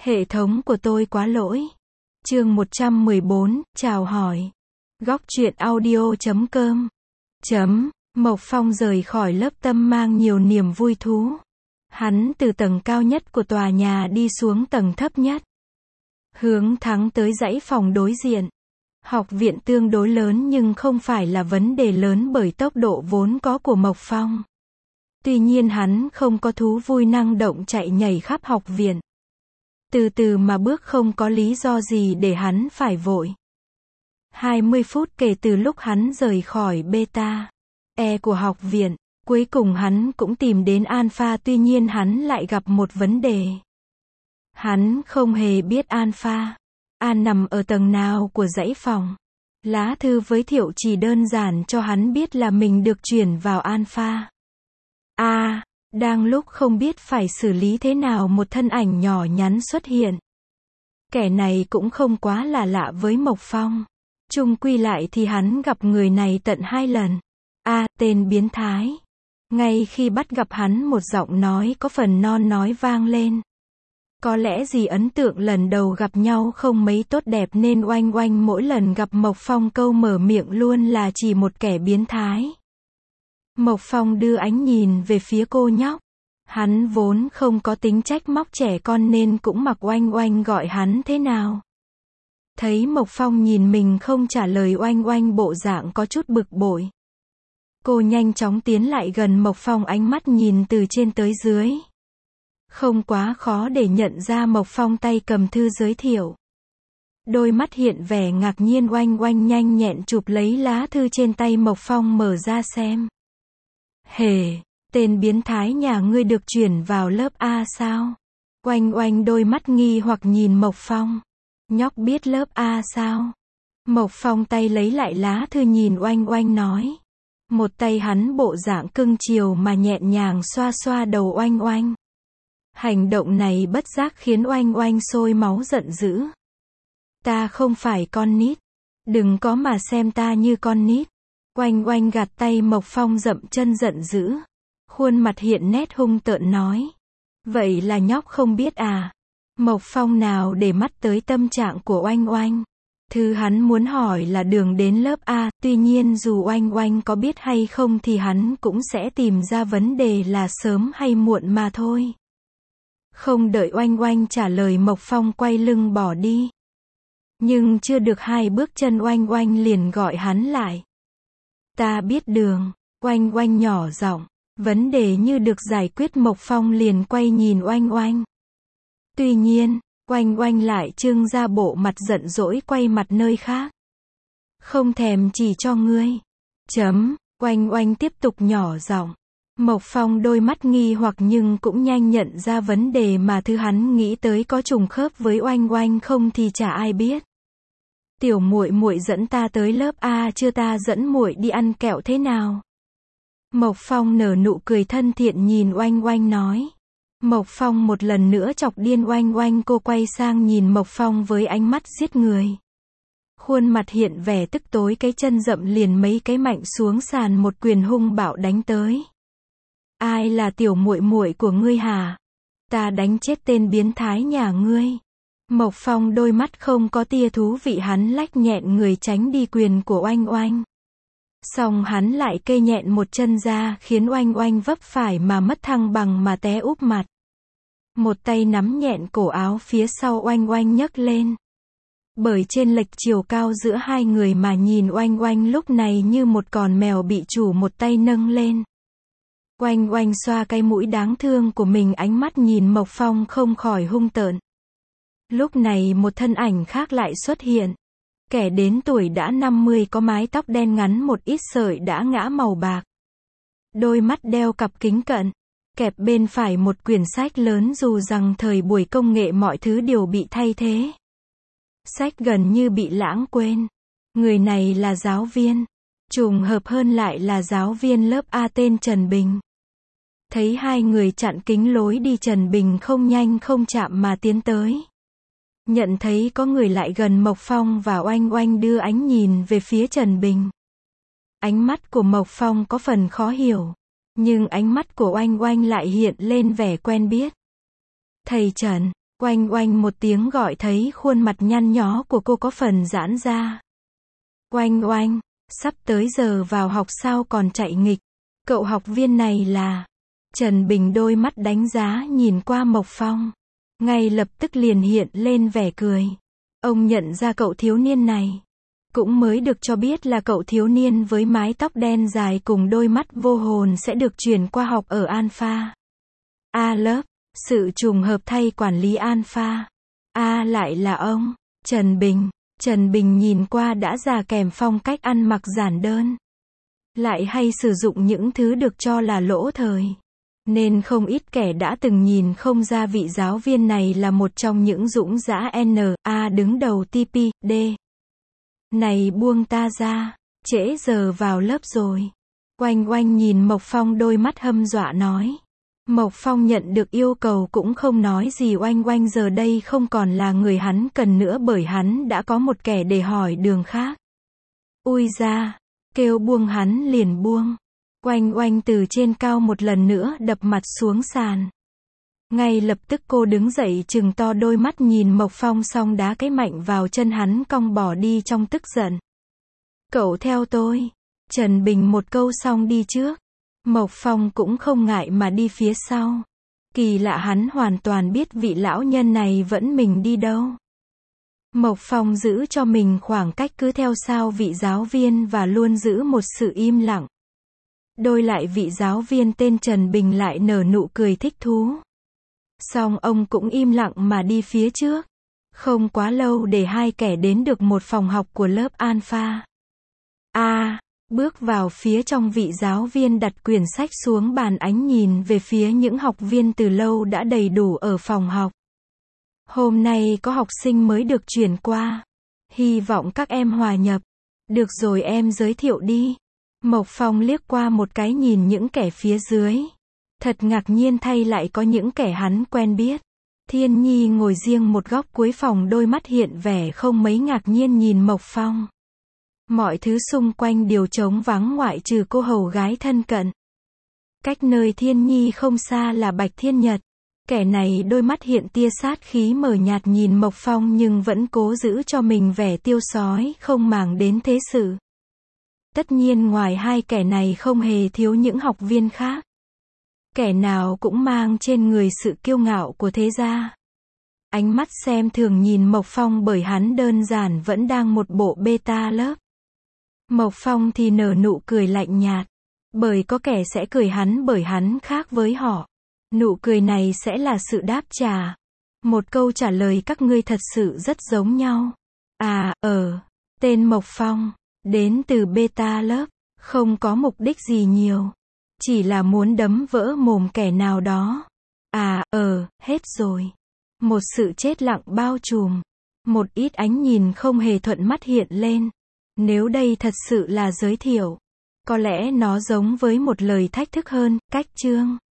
Hệ thống của tôi quá lỗi. Chương 114, chào hỏi. Góc truyện audio.com. Mộc Phong rời khỏi lớp tâm mang nhiều niềm vui thú. Hắn từ tầng cao nhất của tòa nhà đi xuống tầng thấp nhất, hướng thẳng tới dãy phòng đối diện. Học viện tương đối lớn nhưng không phải là vấn đề lớn bởi tốc độ vốn có của Mộc Phong. Tuy nhiên hắn không có thú vui năng động chạy nhảy khắp học viện. Từ từ mà bước, không có lý do gì để hắn phải vội. 20 phút kể từ lúc hắn rời khỏi Beta E của học viện, cuối cùng hắn cũng tìm đến Alpha, tuy nhiên hắn lại gặp một vấn đề. Hắn không hề biết Alpha nằm ở tầng nào của dãy phòng. Lá thư giới thiệu chỉ đơn giản cho hắn biết là mình được chuyển vào Alpha. Đang lúc không biết phải xử lý thế nào, một thân ảnh nhỏ nhắn xuất hiện. Kẻ này cũng không quá là lạ với Mộc Phong. Chung quy lại thì hắn gặp người này tận 2 lần. Tên biến thái. Ngay khi bắt gặp hắn, một giọng nói có phần non nói vang lên. Có lẽ vì ấn tượng lần đầu gặp nhau không mấy tốt đẹp nên Oanh Oanh mỗi lần gặp Mộc Phong câu mở miệng luôn là chỉ một kẻ biến thái. Mộc Phong đưa ánh nhìn về phía cô nhóc. Hắn vốn không có tính trách móc trẻ con nên cũng mặc Oanh Oanh gọi hắn thế nào. Thấy Mộc Phong nhìn mình không trả lời, Oanh Oanh bộ dạng có chút bực bội. Cô nhanh chóng tiến lại gần Mộc Phong, ánh mắt nhìn từ trên tới dưới. Không quá khó để nhận ra Mộc Phong tay cầm thư giới thiệu. Đôi mắt hiện vẻ ngạc nhiên, Oanh Oanh nhanh nhẹn chụp lấy lá thư trên tay Mộc Phong mở ra xem. Tên biến thái nhà ngươi được chuyển vào lớp A sao? Oanh Oanh đôi mắt nghi hoặc nhìn Mộc Phong. Nhóc biết lớp A sao? Mộc Phong tay lấy lại lá thư nhìn Oanh Oanh nói. Một tay hắn bộ dạng cưng chiều mà nhẹ nhàng xoa xoa đầu Oanh Oanh. Hành động này bất giác khiến Oanh Oanh sôi máu giận dữ. Ta không phải con nít. Đừng có mà xem ta như con nít. Oanh Oanh gạt tay Mộc Phong, dậm chân giận dữ. Khuôn mặt hiện nét hung tợn nói. Vậy là nhóc không biết à? Mộc Phong nào để mắt tới tâm trạng của Oanh Oanh. Thứ hắn muốn hỏi là đường đến lớp A, tuy nhiên dù Oanh Oanh có biết hay không thì hắn cũng sẽ tìm ra vấn đề là sớm hay muộn mà thôi. Không đợi Oanh Oanh trả lời, Mộc Phong quay lưng bỏ đi. Nhưng chưa được 2 bước chân Oanh Oanh liền gọi hắn lại. Ta biết đường. Oanh Oanh nhỏ giọng. Vấn đề như được giải quyết, Mộc Phong liền quay nhìn Oanh Oanh. Tuy nhiên, Oanh Oanh lại trưng ra bộ mặt giận dỗi, quay mặt nơi khác. Không thèm chỉ cho ngươi. Oanh Oanh tiếp tục nhỏ giọng. Mộc Phong đôi mắt nghi hoặc nhưng cũng nhanh nhận ra vấn đề mà thứ hắn nghĩ tới có trùng khớp với Oanh Oanh không thì chả ai biết. Tiểu muội muội dẫn ta tới lớp A chưa, ta dẫn muội đi ăn kẹo thế nào? Mộc Phong nở nụ cười thân thiện nhìn Oanh Oanh nói. Mộc Phong một lần nữa chọc điên Oanh Oanh, cô quay sang nhìn Mộc Phong với ánh mắt giết người. Khuôn mặt hiện vẻ tức tối, cái chân dậm liền mấy cái mạnh xuống sàn, một quyền hung bạo đánh tới. Ai là tiểu muội muội của ngươi hả? Ta đánh chết tên biến thái nhà ngươi. Mộc Phong đôi mắt không có tia thú vị, hắn lách nhẹn người tránh đi quyền của Oanh Oanh. Xong hắn lại cây nhẹn một chân ra khiến Oanh Oanh vấp phải mà mất thăng bằng mà té úp mặt. Một tay nắm nhẹn cổ áo phía sau Oanh Oanh nhấc lên. Bởi chênh lệch chiều cao giữa hai người mà nhìn Oanh Oanh lúc này như một con mèo bị chủ một tay nâng lên. Oanh Oanh xoa cái mũi đáng thương của mình, ánh mắt nhìn Mộc Phong không khỏi hung tợn. Lúc này một thân ảnh khác lại xuất hiện. Kẻ đến tuổi đã 50, có mái tóc đen ngắn, một ít sợi đã ngã màu bạc. Đôi mắt đeo cặp kính cận. Kẹp bên phải một quyển sách lớn, dù rằng thời buổi công nghệ mọi thứ đều bị thay thế. Sách gần như bị lãng quên. Người này là giáo viên. Trùng hợp hơn lại là giáo viên lớp A tên Trần Bình. Thấy hai người chặn kính lối đi, Trần Bình không nhanh không chậm mà tiến tới. Nhận thấy có người lại gần, Mộc Phong và Oanh Oanh đưa ánh nhìn về phía Trần Bình. Ánh mắt của Mộc Phong có phần khó hiểu. Nhưng ánh mắt của Oanh Oanh lại hiện lên vẻ quen biết. Thầy Trần. Oanh oanh một tiếng gọi thấy khuôn mặt nhăn nhó của cô có phần giãn ra. Oanh oanh, sắp tới giờ vào học sao còn chạy nghịch. Cậu học viên này là... Trần Bình đôi mắt đánh giá nhìn qua Mộc Phong. Ngay lập tức liền hiện lên vẻ cười. Ông nhận ra cậu thiếu niên này. Cũng mới được cho biết là cậu thiếu niên với mái tóc đen dài cùng đôi mắt vô hồn sẽ được chuyển qua học ở Alpha A lớp. Sự trùng hợp thay quản lý Alpha A lại là ông, Trần Bình. Trần Bình nhìn qua đã già kèm phong cách ăn mặc giản đơn. Lại hay sử dụng những thứ được cho là lỗ thời. Nên không ít kẻ đã từng nhìn không ra vị giáo viên này là một trong những dũng dã N.A. đứng đầu TP, D. Này buông ta ra, trễ giờ vào lớp rồi. Oanh oanh nhìn Mộc Phong đôi mắt hâm dọa nói. Mộc Phong nhận được yêu cầu cũng không nói gì. Oanh oanh giờ đây không còn là người hắn cần nữa bởi hắn đã có một kẻ để hỏi đường khác. Ui ra, kêu buông hắn liền buông. Oanh oanh từ trên cao một lần nữa đập mặt xuống sàn. Ngay lập tức cô đứng dậy trừng to đôi mắt nhìn Mộc Phong xong đá cái mạnh vào chân hắn cong bỏ đi trong tức giận. Cậu theo tôi. Trần Bình một câu xong đi trước. Mộc Phong cũng không ngại mà đi phía sau. Kỳ lạ hắn hoàn toàn biết vị lão nhân này vẫn mình đi đâu. Mộc Phong giữ cho mình khoảng cách cứ theo sau vị giáo viên và luôn giữ một sự im lặng. Đôi lại vị giáo viên tên Trần Bình lại nở nụ cười thích thú. Xong ông cũng im lặng mà đi phía trước. Không quá lâu để hai kẻ đến được một phòng học của lớp Alpha A. Bước vào phía trong vị giáo viên đặt quyển sách xuống bàn ánh nhìn về phía những học viên từ lâu đã đầy đủ ở phòng học. Hôm nay có học sinh mới được chuyển qua. Hy vọng các em hòa nhập. Được rồi em giới thiệu đi. Mộc Phong liếc qua một cái nhìn những kẻ phía dưới. Thật ngạc nhiên thay lại có những kẻ hắn quen biết. Thiên Nhi ngồi riêng một góc cuối phòng đôi mắt hiện vẻ không mấy ngạc nhiên nhìn Mộc Phong. Mọi thứ xung quanh đều trống vắng ngoại trừ cô hầu gái thân cận. Cách nơi Thiên Nhi không xa là Bạch Thiên Nhật. Kẻ này đôi mắt hiện tia sát khí mờ nhạt nhìn Mộc Phong nhưng vẫn cố giữ cho mình vẻ tiêu sói không màng đến thế sự. Tất nhiên ngoài hai kẻ này không hề thiếu những học viên khác. Kẻ nào cũng mang trên người sự kiêu ngạo của thế gia. Ánh mắt xem thường nhìn Mộc Phong bởi hắn đơn giản vẫn đang một bộ beta lớp. Mộc Phong thì nở nụ cười lạnh nhạt. Bởi có kẻ sẽ cười hắn bởi hắn khác với họ. Nụ cười này sẽ là sự đáp trả. Một câu trả lời các ngươi thật sự rất giống nhau. Tên Mộc Phong. Đến từ beta lớp. Không có mục đích gì nhiều. Chỉ là muốn đấm vỡ mồm kẻ nào đó. Hết rồi. Một sự chết lặng bao trùm. Một ít ánh nhìn không hề thuận mắt hiện lên. Nếu đây thật sự là giới thiệu, có lẽ nó giống với một lời thách thức hơn, cách chương.